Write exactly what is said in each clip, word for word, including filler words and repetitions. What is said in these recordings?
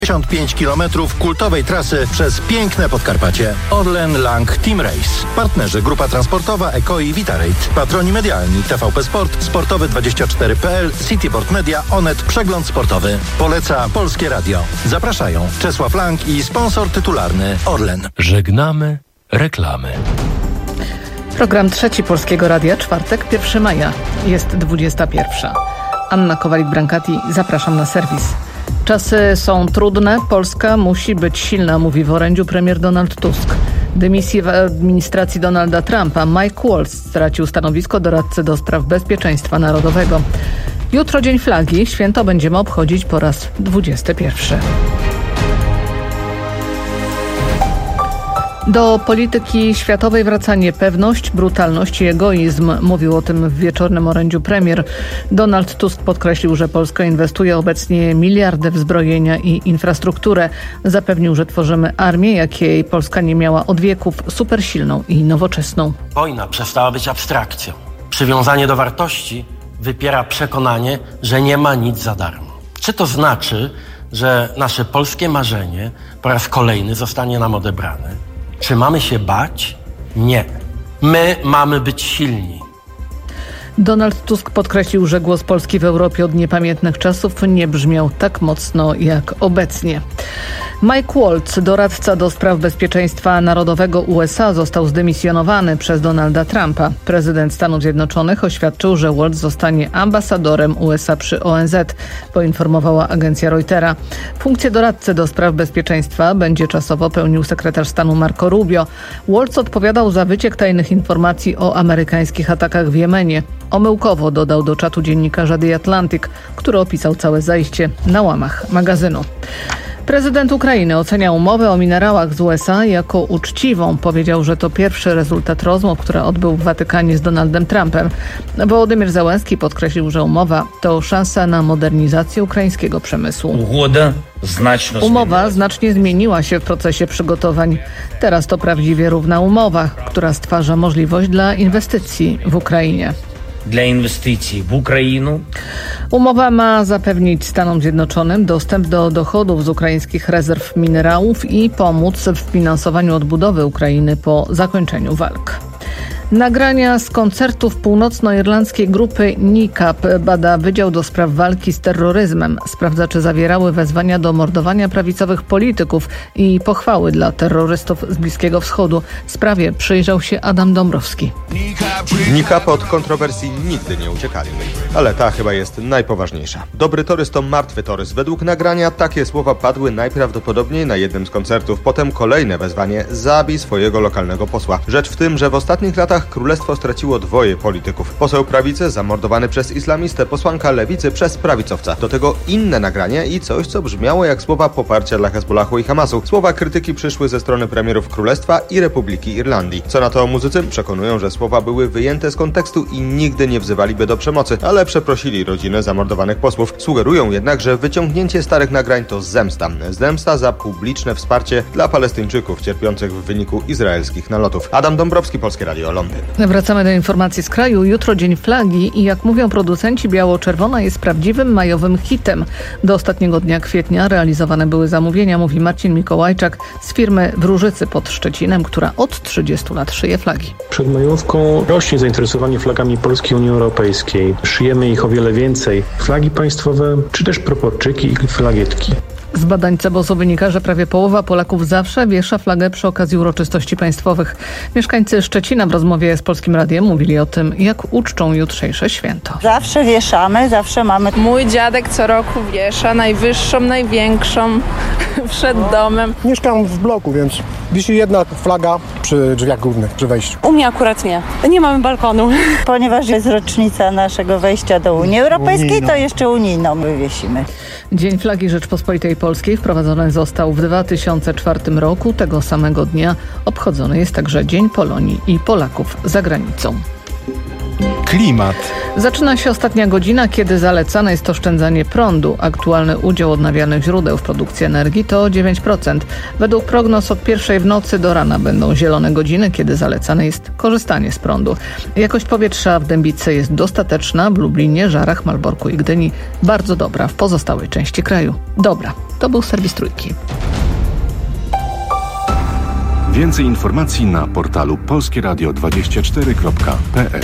pięćdziesiąt pięć kilometrów kultowej trasy przez piękne Podkarpacie. Orlen Lang Team Race. Partnerzy Grupa Transportowa Eko i Vitarate. Patroni medialni T V P Sport, Sportowy dwadzieścia cztery kropka p l, Cityport Media, Onet, Przegląd Sportowy. Poleca Polskie Radio. Zapraszają Czesław Lang i sponsor tytularny Orlen. Żegnamy reklamy. Program Trzeci Polskiego Radia, czwartek, pierwszego maja. Jest dwudziesta pierwsza. Anna Kowalik-Brankati, zapraszam na serwis. Czasy są trudne, Polska musi być silna, mówi w orędziu premier Donald Tusk. Dymisji w administracji Donalda Trumpa Mike Waltz stracił stanowisko doradcy do spraw bezpieczeństwa narodowego. Jutro Dzień Flagi, święto będziemy obchodzić po raz dwudziesty pierwszy. Do polityki światowej wraca niepewność, brutalność i egoizm. Mówił o tym w wieczornym orędziu premier. Donald Tusk podkreślił, że Polska inwestuje obecnie miliardy w zbrojenia i infrastrukturę. Zapewnił, że tworzymy armię, jakiej Polska nie miała od wieków, supersilną i nowoczesną. Wojna przestała być abstrakcją. Przywiązanie do wartości wypiera przekonanie, że nie ma nic za darmo. Czy to znaczy, że nasze polskie marzenie po raz kolejny zostanie nam odebrane? Czy mamy się bać? Nie. My mamy być silni. Donald Tusk podkreślił, że głos Polski w Europie od niepamiętnych czasów nie brzmiał tak mocno jak obecnie. Mike Waltz, doradca do spraw bezpieczeństwa narodowego U S A, został zdymisjonowany przez Donalda Trumpa. Prezydent Stanów Zjednoczonych oświadczył, że Waltz zostanie ambasadorem U S A przy O N Z, poinformowała agencja Reutera. Funkcję doradcy do spraw bezpieczeństwa będzie czasowo pełnił sekretarz stanu Marco Rubio. Waltz odpowiadał za wyciek tajnych informacji o amerykańskich atakach w Jemenie. Omyłkowo dodał do czatu dziennikarza The Atlantic, który opisał całe zajście na łamach magazynu. Prezydent Ukrainy ocenia umowę o minerałach z U S A jako uczciwą. Powiedział, że to pierwszy rezultat rozmów, które odbył w Watykanie z Donaldem Trumpem. Wołodymyr Zełenski podkreślił, że umowa to szansa na modernizację ukraińskiego przemysłu. Umowa znacznie zmieniła się w procesie przygotowań. Teraz to prawdziwie równa umowa, która stwarza możliwość dla inwestycji w Ukrainie. Dla inwestycji w Ukrainę. Umowa ma zapewnić Stanom Zjednoczonym dostęp do dochodów z ukraińskich rezerw minerałów i pomóc w finansowaniu odbudowy Ukrainy po zakończeniu walk. Nagrania z koncertów północnoirlandzkiej grupy N I C A P bada Wydział do Spraw Walki z Terroryzmem. Sprawdza, czy zawierały wezwania do mordowania prawicowych polityków i pochwały dla terrorystów z Bliskiego Wschodu. Sprawie przyjrzał się Adam Dąbrowski. N I C A P od kontrowersji nigdy nie uciekali. Ale ta chyba jest najpoważniejsza. Dobry torys to martwy torys. Według nagrania takie słowa padły najprawdopodobniej na jednym z koncertów. Potem kolejne wezwanie: zabij swojego lokalnego posła. Rzecz w tym, że w ostatnich latach królestwo straciło dwoje polityków. Poseł prawicy zamordowany przez islamistę, posłanka lewicy przez prawicowca. Do tego inne nagranie i coś, co brzmiało jak słowa poparcia dla Hezbollahu i Hamasu. Słowa krytyki przyszły ze strony premierów Królestwa i Republiki Irlandii. Co na to muzycy? Przekonują, że słowa były wyjęte z kontekstu i nigdy nie wzywaliby do przemocy, ale przeprosili rodziny zamordowanych posłów. Sugerują jednak, że wyciągnięcie starych nagrań to zemsta. Zemsta za publiczne wsparcie dla Palestyńczyków cierpiących w wyniku izraelskich nalotów. Adam Dąbrowski, Polskie Radio, Londyn. Wracamy do informacji z kraju. Jutro Dzień Flagi i jak mówią producenci, biało-czerwona jest prawdziwym majowym hitem. Do ostatniego dnia kwietnia realizowane były zamówienia, mówi Marcin Mikołajczak z firmy w Różycy pod Szczecinem, która od trzydziestu lat szyje flagi. Przed majówką rośnie zainteresowanie flagami Polski i Unii Europejskiej. Szyjemy ich o wiele więcej. Flagi państwowe, czy też proporczyki i flagietki. Z badań Cebosu wynika, że prawie połowa Polaków zawsze wiesza flagę przy okazji uroczystości państwowych. Mieszkańcy Szczecina w rozmowie z Polskim Radiem mówili o tym, jak uczczą jutrzejsze święto. Zawsze wieszamy, zawsze mamy. Mój dziadek co roku wiesza najwyższą, największą przed domem. Mieszkam w bloku, więc wisi jedna flaga przy drzwiach głównych, przy wejściu. U mnie akurat nie. Nie mamy balkonu. Ponieważ jest rocznica naszego wejścia do Unii Europejskiej, unijną. To jeszcze unijną wywiesimy. Dzień Flagi Rzeczpospolitej Polskiej wprowadzony został w dwa tysiące czwartym roku. Tego samego dnia obchodzony jest także Dzień Polonii i Polaków za granicą. Klimat. Zaczyna się ostatnia godzina, kiedy zalecane jest oszczędzanie prądu. Aktualny udział odnawialnych źródeł w produkcji energii to dziewięć procent. Według prognoz od pierwszej w nocy do rana będą zielone godziny, kiedy zalecane jest korzystanie z prądu. Jakość powietrza w Dębicy jest dostateczna, w Lublinie, Żarach, Malborku i Gdyni bardzo dobra, w pozostałej części kraju dobra. To był serwis Trójki. Więcej informacji na portalu polskie radio dwadzieścia cztery kropka p l.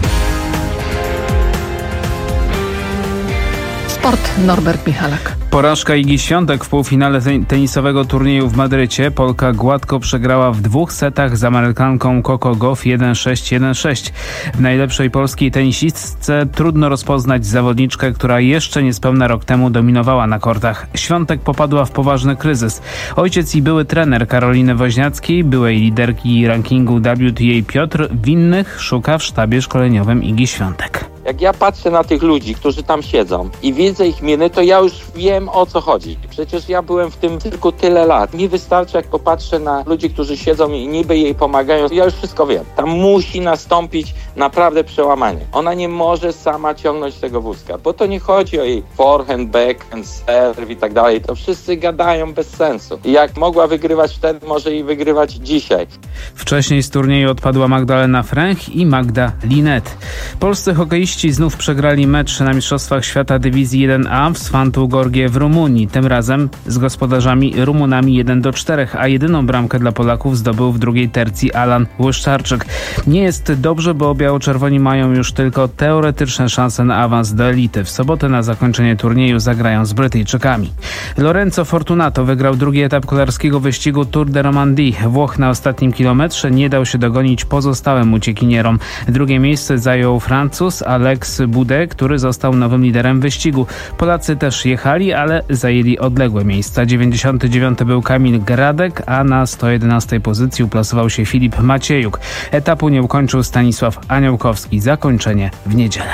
Sport, Norbert Michalak. Porażka Igi Świątek w półfinale tenisowego turnieju w Madrycie. Polka gładko przegrała w dwóch setach z Amerykanką Coco Gauff jeden sześć jeden sześć. W najlepszej polskiej tenisistce trudno rozpoznać zawodniczkę, która jeszcze niespełna rok temu dominowała na kortach. Świątek popadła w poważny kryzys. Ojciec i były trener Karoliny Woźniackiej, byłej liderki rankingu W T A Piotr Winnych, szuka w sztabie szkoleniowym Igi Świątek. Jak ja patrzę na tych ludzi, którzy tam siedzą i widzę ich miny, to ja już wiem, o co chodzi. Przecież ja byłem w tym tylko tyle lat. Mi wystarczy, jak popatrzę na ludzi, którzy siedzą i niby jej pomagają. Ja już wszystko wiem. Tam musi nastąpić naprawdę przełamanie. Ona nie może sama ciągnąć tego wózka, bo to nie chodzi o jej forehand, backhand, serve i tak dalej. To wszyscy gadają bez sensu. I jak mogła wygrywać wtedy, może i wygrywać dzisiaj. Wcześniej z turnieju odpadła Magdalena Fręch i Magda Linet. Polscy hokeiści znów przegrali mecz na Mistrzostwach Świata Dywizji jeden A w Sfantu Gorgie w Rumunii. Tym razem z gospodarzami Rumunami jeden do czterech, a jedyną bramkę dla Polaków zdobył w drugiej tercji Alan Łyszczarczyk. Nie jest dobrze, bo biało-czerwoni mają już tylko teoretyczne szanse na awans do elity. W sobotę na zakończenie turnieju zagrają z Brytyjczykami. Lorenzo Fortunato wygrał drugi etap kolarskiego wyścigu Tour de Romandie. Włoch na ostatnim kilometrze nie dał się dogonić pozostałym uciekinierom. Drugie miejsce zajął Francuz Alex Boudet, który został nowym liderem wyścigu. Polacy też jechali, ale zajęli odległe miejsca. dziewięćdziesiąty dziewiąty był Kamil Gradek, a na sto jedenastej pozycji uplasował się Filip Maciejuk. Etapu nie ukończył Stanisław Aniołkowski. Zakończenie w niedzielę.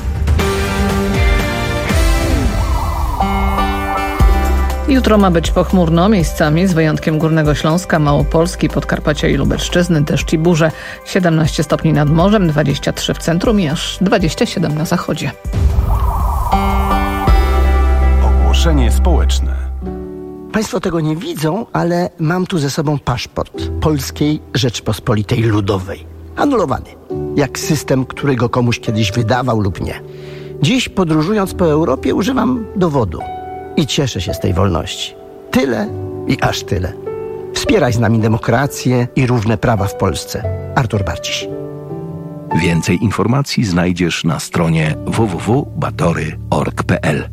Jutro ma być pochmurno, miejscami z wyjątkiem Górnego Śląska, Małopolski, Podkarpacia i Lubelszczyzny, deszcz i burze. siedemnaście stopni nad morzem, dwadzieścia trzy w centrum i aż dwadzieścia siedem na zachodzie. Ogłoszenie społeczne. Państwo tego nie widzą, ale mam tu ze sobą paszport Polskiej Rzeczpospolitej Ludowej. Anulowany. Jak system, który go komuś kiedyś wydawał lub nie. Dziś podróżując po Europie używam dowodu. I cieszę się z tej wolności. Tyle i aż tyle. Wspieraj z nami demokrację i równe prawa w Polsce. Artur Barciś. Więcej informacji znajdziesz na stronie w w w kropka batory kropka org kropka p l.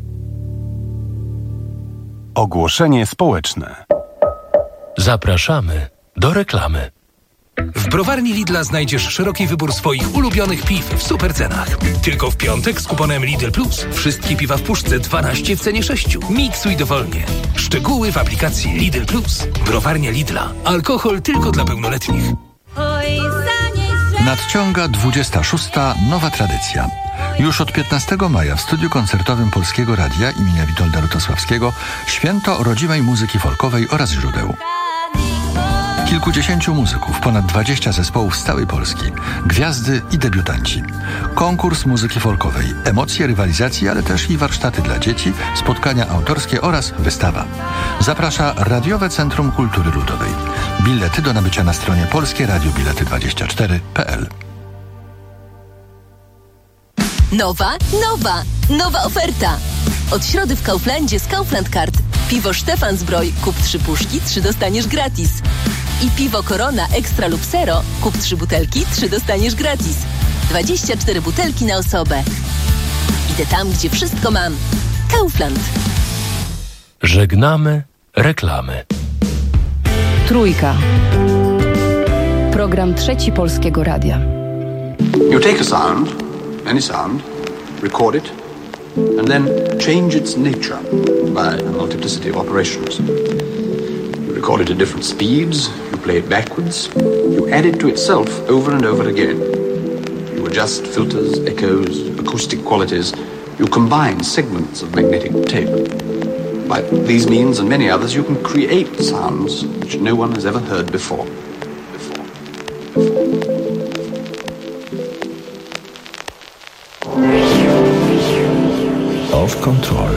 Ogłoszenie społeczne. Zapraszamy do reklamy. W browarni Lidla znajdziesz szeroki wybór swoich ulubionych piw w super cenach. Tylko w piątek z kuponem Lidl Plus wszystkie piwa w puszce dwanaście w cenie sześciu. Miksuj dowolnie. Szczegóły w aplikacji Lidl Plus. Browarnia Lidla. Alkohol tylko dla pełnoletnich. Nadciąga dwudziesta szósta nowa tradycja. Już od piętnastego maja w studiu koncertowym Polskiego Radia imienia Witolda Lutosławskiego święto rodzimej muzyki folkowej oraz źródeł. Kilkudziesięciu muzyków, ponad dwadzieścia zespołów z całej Polski, gwiazdy i debiutanci. Konkurs muzyki folkowej, emocje rywalizacji, ale też i warsztaty dla dzieci, spotkania autorskie oraz wystawa. Zaprasza Radiowe Centrum Kultury Ludowej. Bilety do nabycia na stronie polskie radio bilety dwadzieścia cztery kropka p l. Nowa, nowa, nowa oferta. Od środy w Kauflandzie z Kaufland Card. Piwo Stefansbräu, kup trzy puszki, trzy dostaniesz gratis. I piwo Corona Extra lub Zero, kup trzy butelki, trzy dostaniesz gratis. dwadzieścia cztery butelki na osobę. Idę tam, gdzie wszystko mam. Kaufland. Żegnamy reklamy. Trójka. Program Trzeci Polskiego Radia. You take a sound, any sound, record it, and then change its nature by a multiplicity of operations. You record it at different speeds, you play it backwards, you add it to itself over and over again. You adjust filters, echoes, acoustic qualities, you combine segments of magnetic tape. By these means and many others, you can create sounds which no one has ever heard before. Before. Before. Self-Control.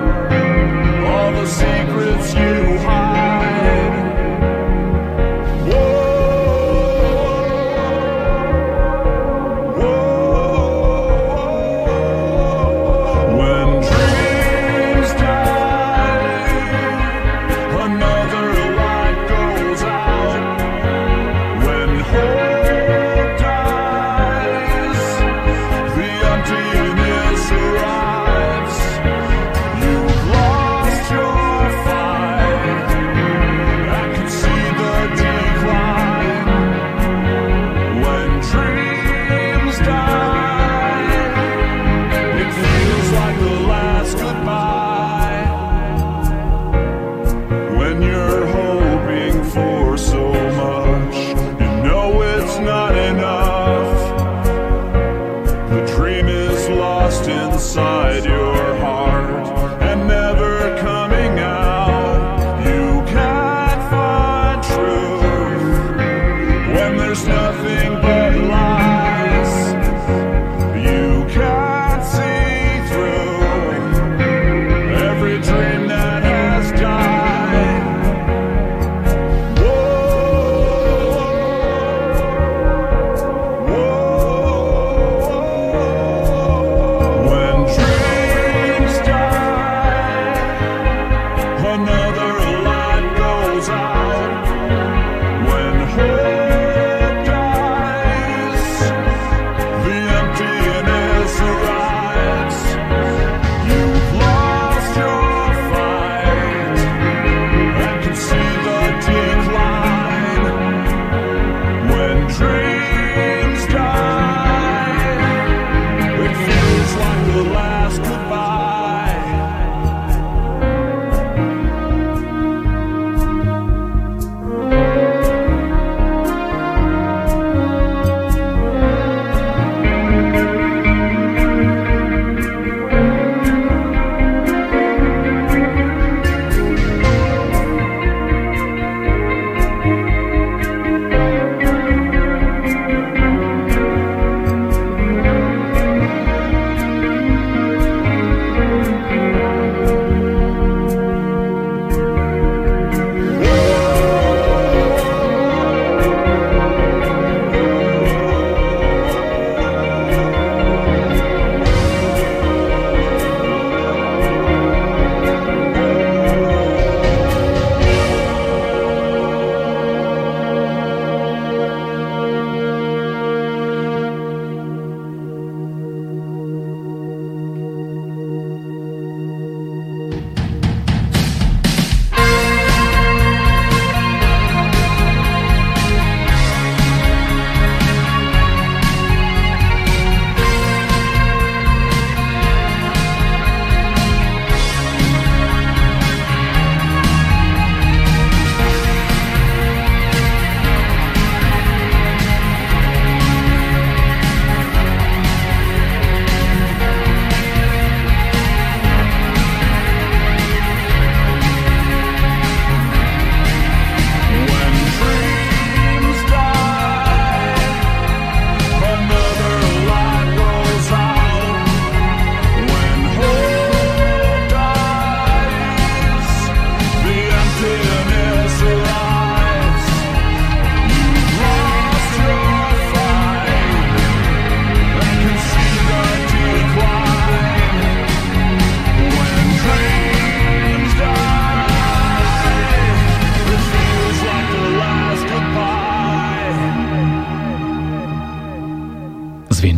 Secrets you hide.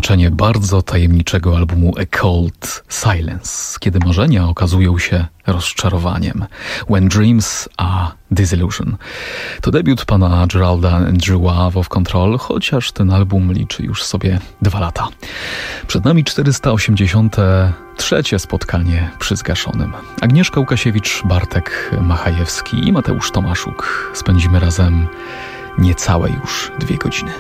zakończenie bardzo tajemniczego albumu A Cold Silence, kiedy marzenia okazują się rozczarowaniem. When Dreams Are Disillusion. To debiut pana Geralda Andrewa of Control, chociaż ten album liczy już sobie dwa lata. Przed nami czterysta osiemdziesiąte trzecie spotkanie przy zgaszonym. Agnieszka Łukasiewicz, Bartek Machajewski i Mateusz Tomaszuk. Spędzimy razem niecałe już dwie godziny.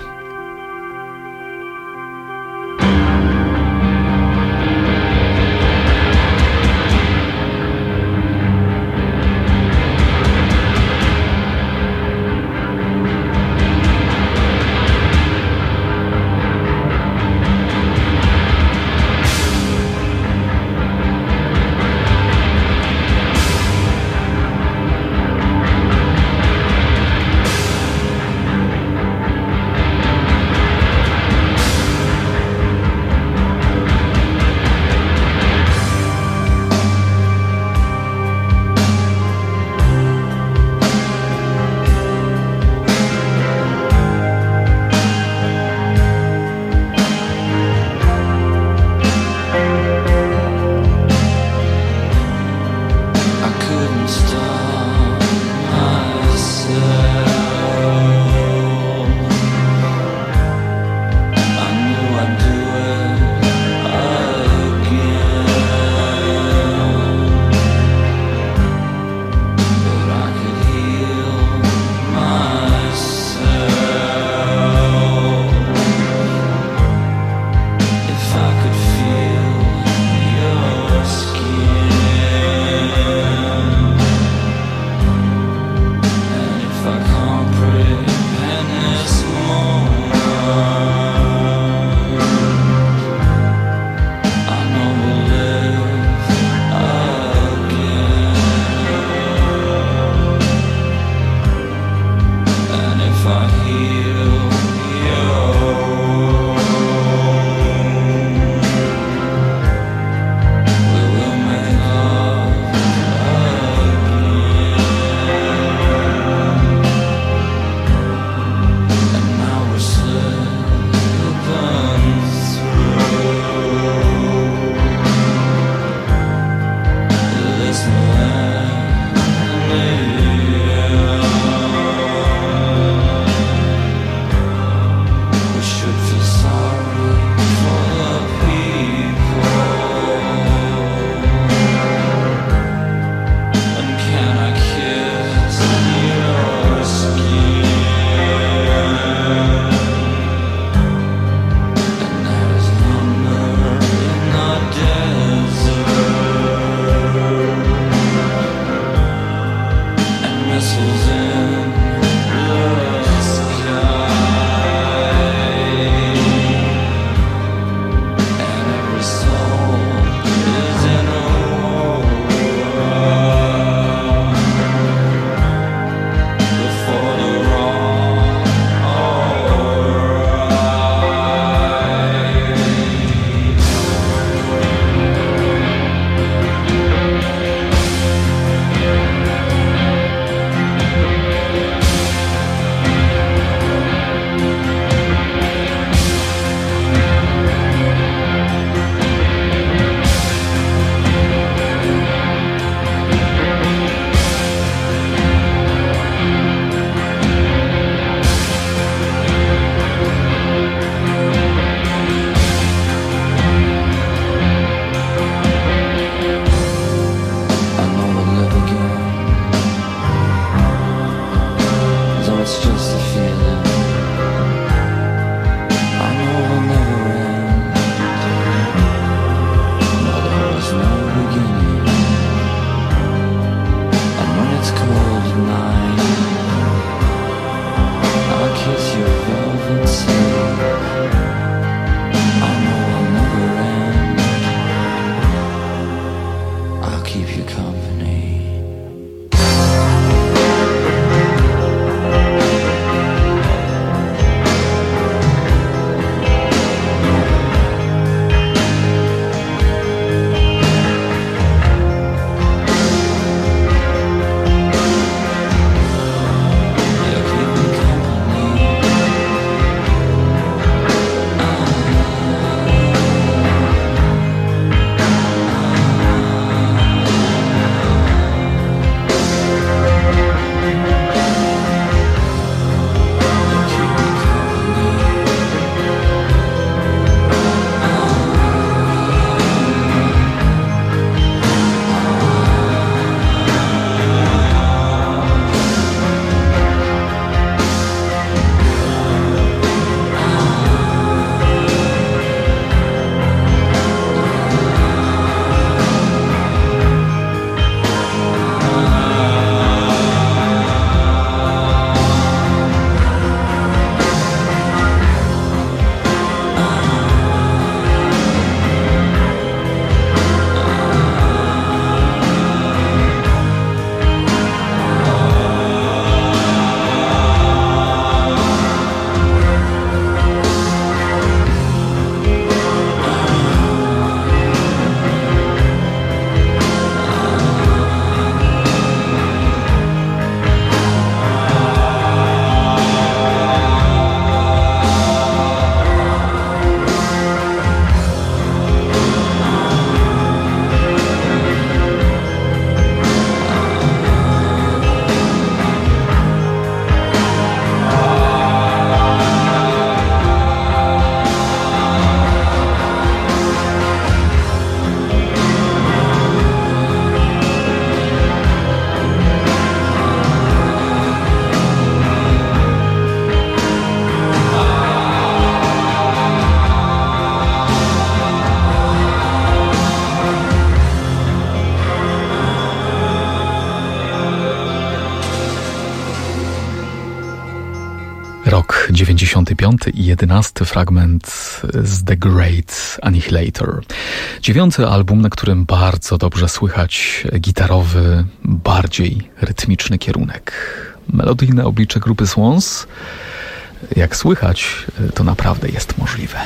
Rok dziewięćdziesiąty piąty i jedenasty fragment z The Great Annihilator. Dziewiąty album, na którym bardzo dobrze słychać gitarowy, bardziej rytmiczny kierunek. Melodyjne oblicze grupy Swans, jak słychać, to naprawdę jest możliwe.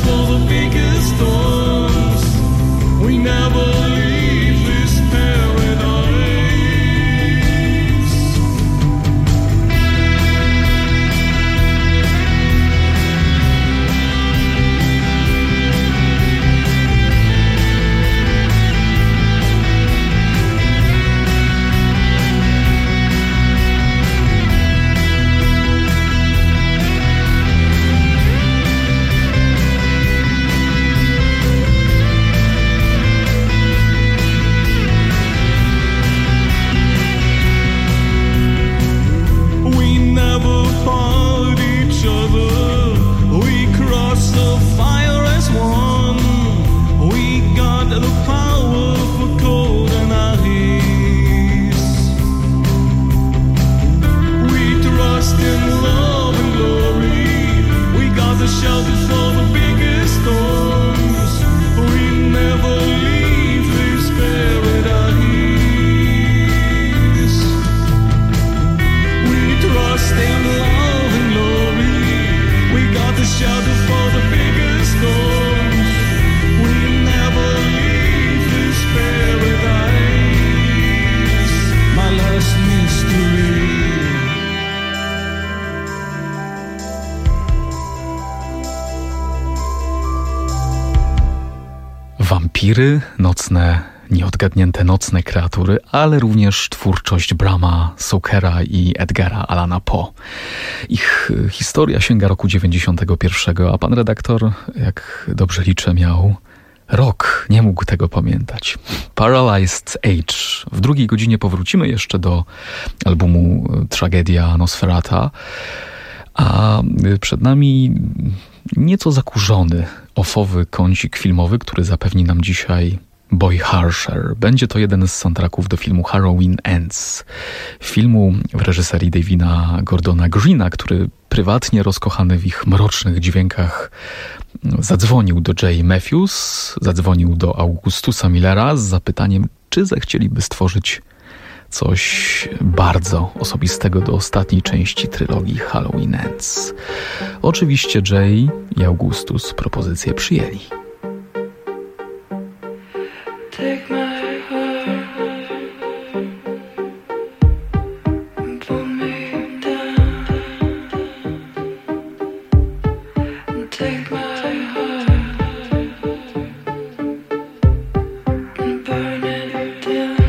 for the biggest storms. We never leave this paradise. Wampiry, nocne, nieodgadnięte nocne kreatury, ale również twórczość Brama Stokera i Edgara Allana Poe. Ich historia sięga roku dziewięćdziesiątego pierwszego, a pan redaktor, jak dobrze liczę, miał rok, nie mógł tego pamiętać. Paralyzed Age. W drugiej godzinie powrócimy jeszcze do albumu Tragedia Nosferata, a przed nami nieco zakurzony, ofowy kącik filmowy, który zapewni nam dzisiaj Boy Harsher. Będzie to jeden z soundtracków do filmu Halloween Ends. Filmu w reżyserii Davida Gordona Greena, który prywatnie rozkochany w ich mrocznych dźwiękach zadzwonił do Jay Matthews, zadzwonił do Augustusa Millera z zapytaniem, czy zechcieliby stworzyć coś bardzo osobistego do ostatniej części trylogii Halloween Ends. Oczywiście Jay i Augustus propozycję przyjęli. Take my heart and pull me down. And take my heart and burn it down.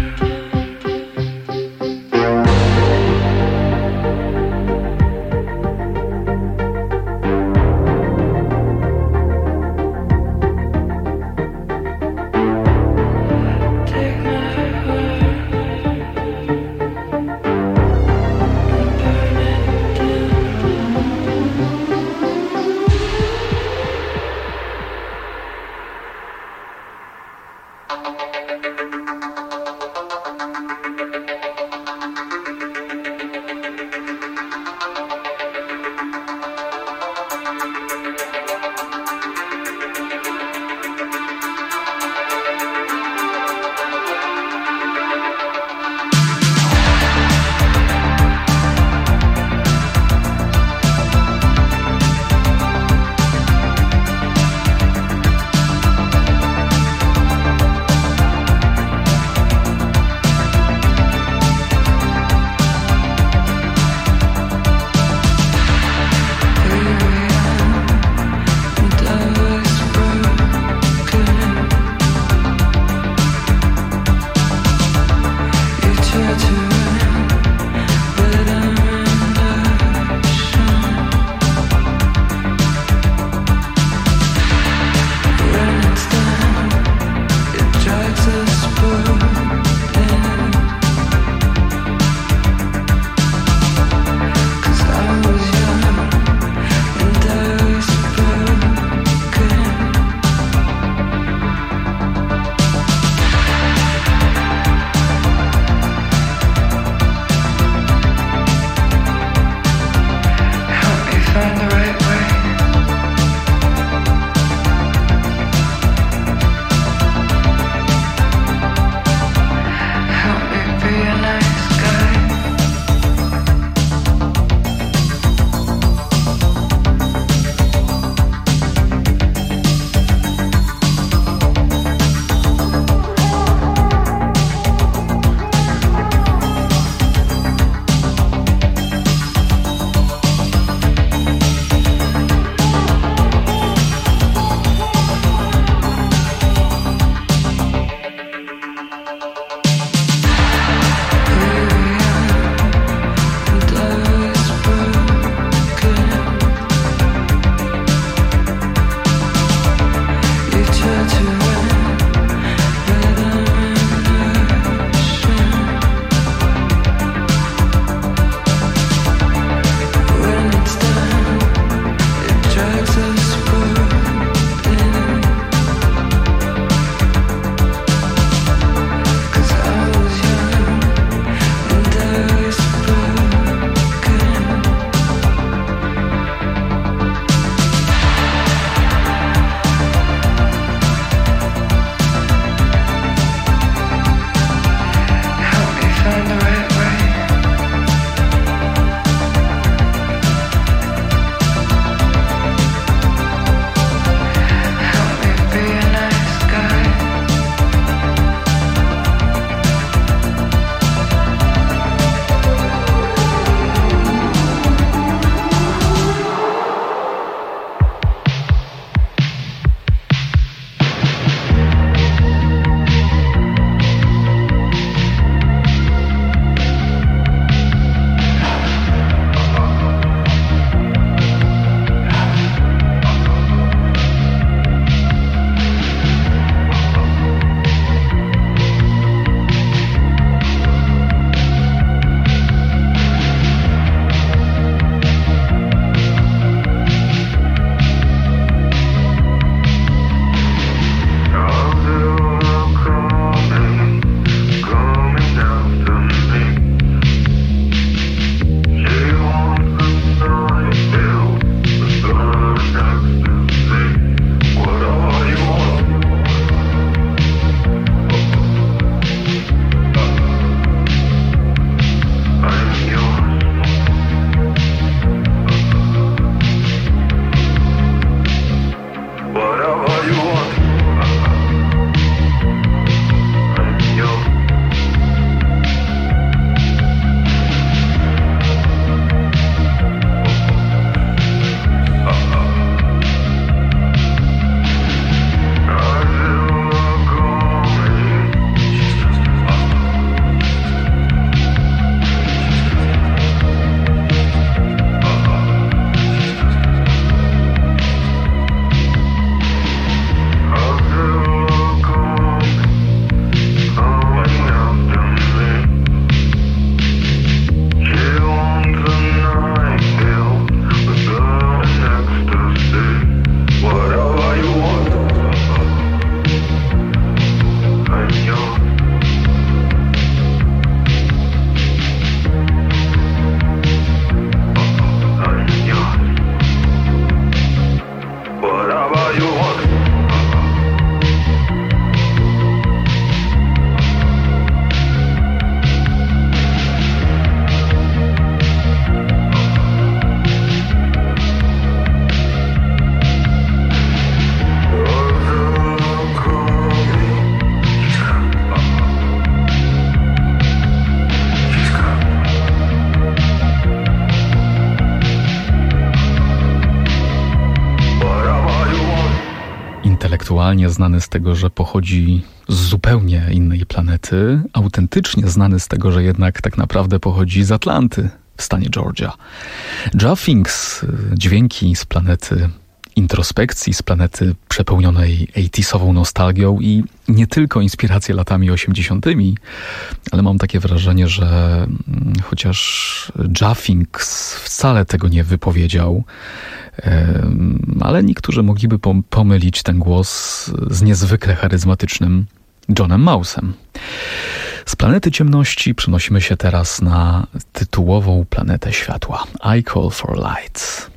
wirtualnie znany z tego, że pochodzi z zupełnie innej planety, autentycznie znany z tego, że jednak tak naprawdę pochodzi z Atlanty w stanie Georgia. Jah Finks, dźwięki z planety introspekcji, z planety przepełnionej osiemdziesiątową nostalgią i nie tylko inspiracje latami osiemdziesiątymi, ale mam takie wrażenie, że chociaż Jah Finks wcale tego nie wypowiedział, ale niektórzy mogliby pomylić ten głos z niezwykle charyzmatycznym Johnem Mause'em. Z planety ciemności przenosimy się teraz na tytułową planetę światła. I Call for Light.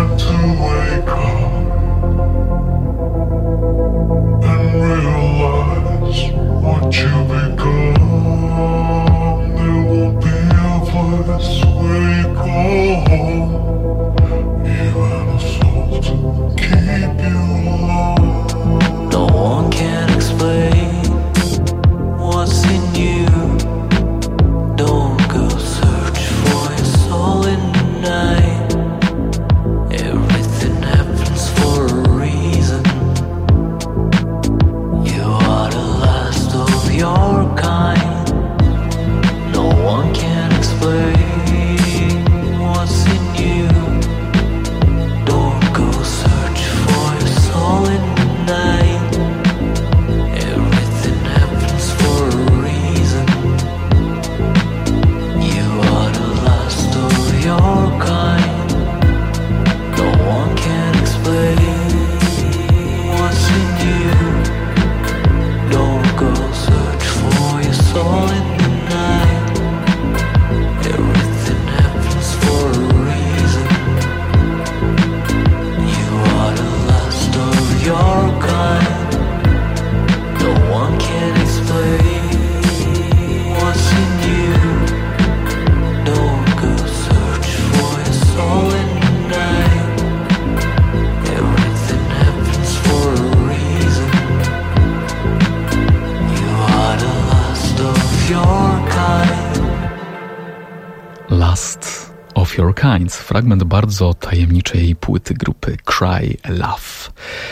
Fragment bardzo tajemniczej płyty grupy Cry Love.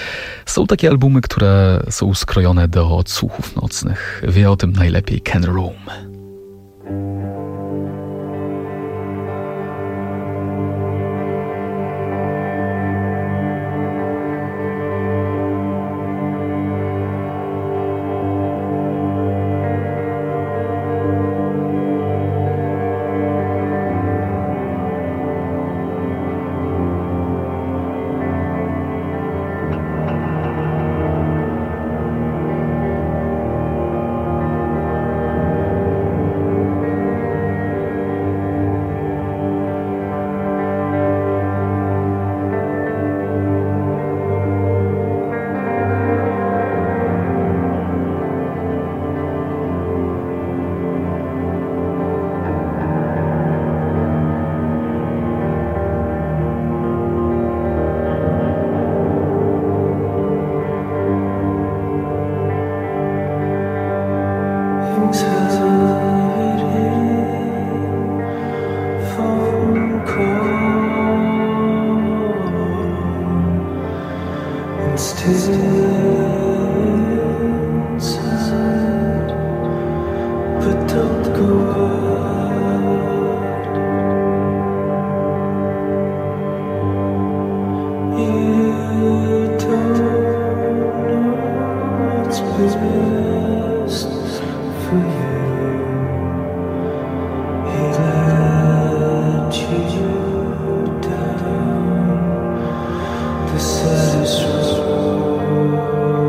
Są takie albumy, które są skrojone do odsłuchów nocnych. Wie o tym najlepiej Ken Room. This is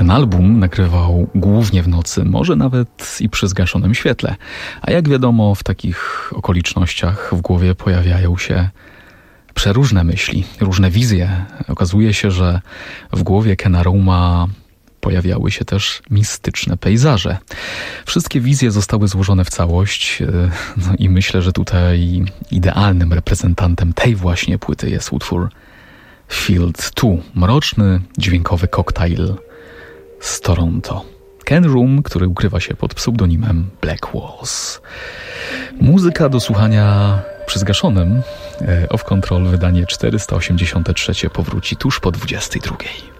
ten album nagrywał głównie w nocy, może nawet i przy zgaszonym świetle. A jak wiadomo, w takich okolicznościach w głowie pojawiają się przeróżne myśli, różne wizje. Okazuje się, że w głowie Kena Roma pojawiały się też mistyczne pejzaże. Wszystkie wizje zostały złożone w całość, no i myślę, że tutaj idealnym reprezentantem tej właśnie płyty jest utwór Field dwa, mroczny, dźwiękowy koktajl z Toronto. Ken Room, który ukrywa się pod pseudonimem Black Walls. Muzyka do słuchania przy zgaszonym. Off Control, wydanie czterysta osiemdziesiąte trzecie, powróci tuż po dwudziestej drugiej.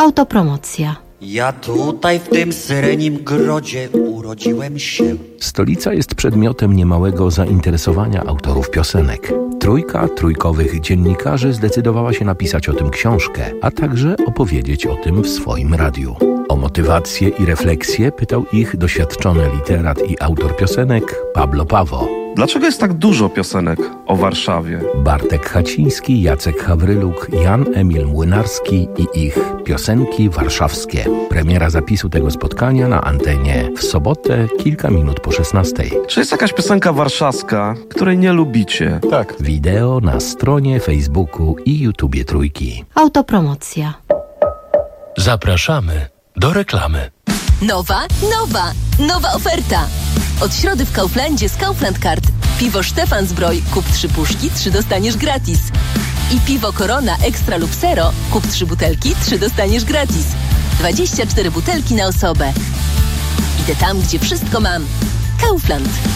Autopromocja. Ja tutaj w tym syrenim grodzie urodziłem się. Stolica jest przedmiotem niemałego zainteresowania autorów piosenek. Trójka trójkowych dziennikarzy zdecydowała się napisać o tym książkę, a także opowiedzieć o tym w swoim radiu. O motywację i refleksję pytał ich doświadczony literat i autor piosenek Pablo Pawo. Dlaczego jest tak dużo piosenek o Warszawie? Bartek Haciński, Jacek Hawryluk, Jan Emil Młynarski i ich piosenki warszawskie. Premiera zapisu tego spotkania na antenie w sobotę kilka minut po szesnastej. Czy jest jakaś piosenka warszawska, której nie lubicie? Tak. Wideo na stronie Facebooku i YouTubie Trójki. Autopromocja. Zapraszamy do reklamy. Nowa, nowa, nowa oferta. Od środy w Kauflandzie z Kaufland Card. Piwo Stefan Zbroj, kup trzy puszki, trzy dostaniesz gratis. I piwo Corona Extra lub Zero, kup trzy butelki, trzy dostaniesz gratis. dwadzieścia cztery butelki na osobę. Idę tam, gdzie wszystko mam. Kaufland.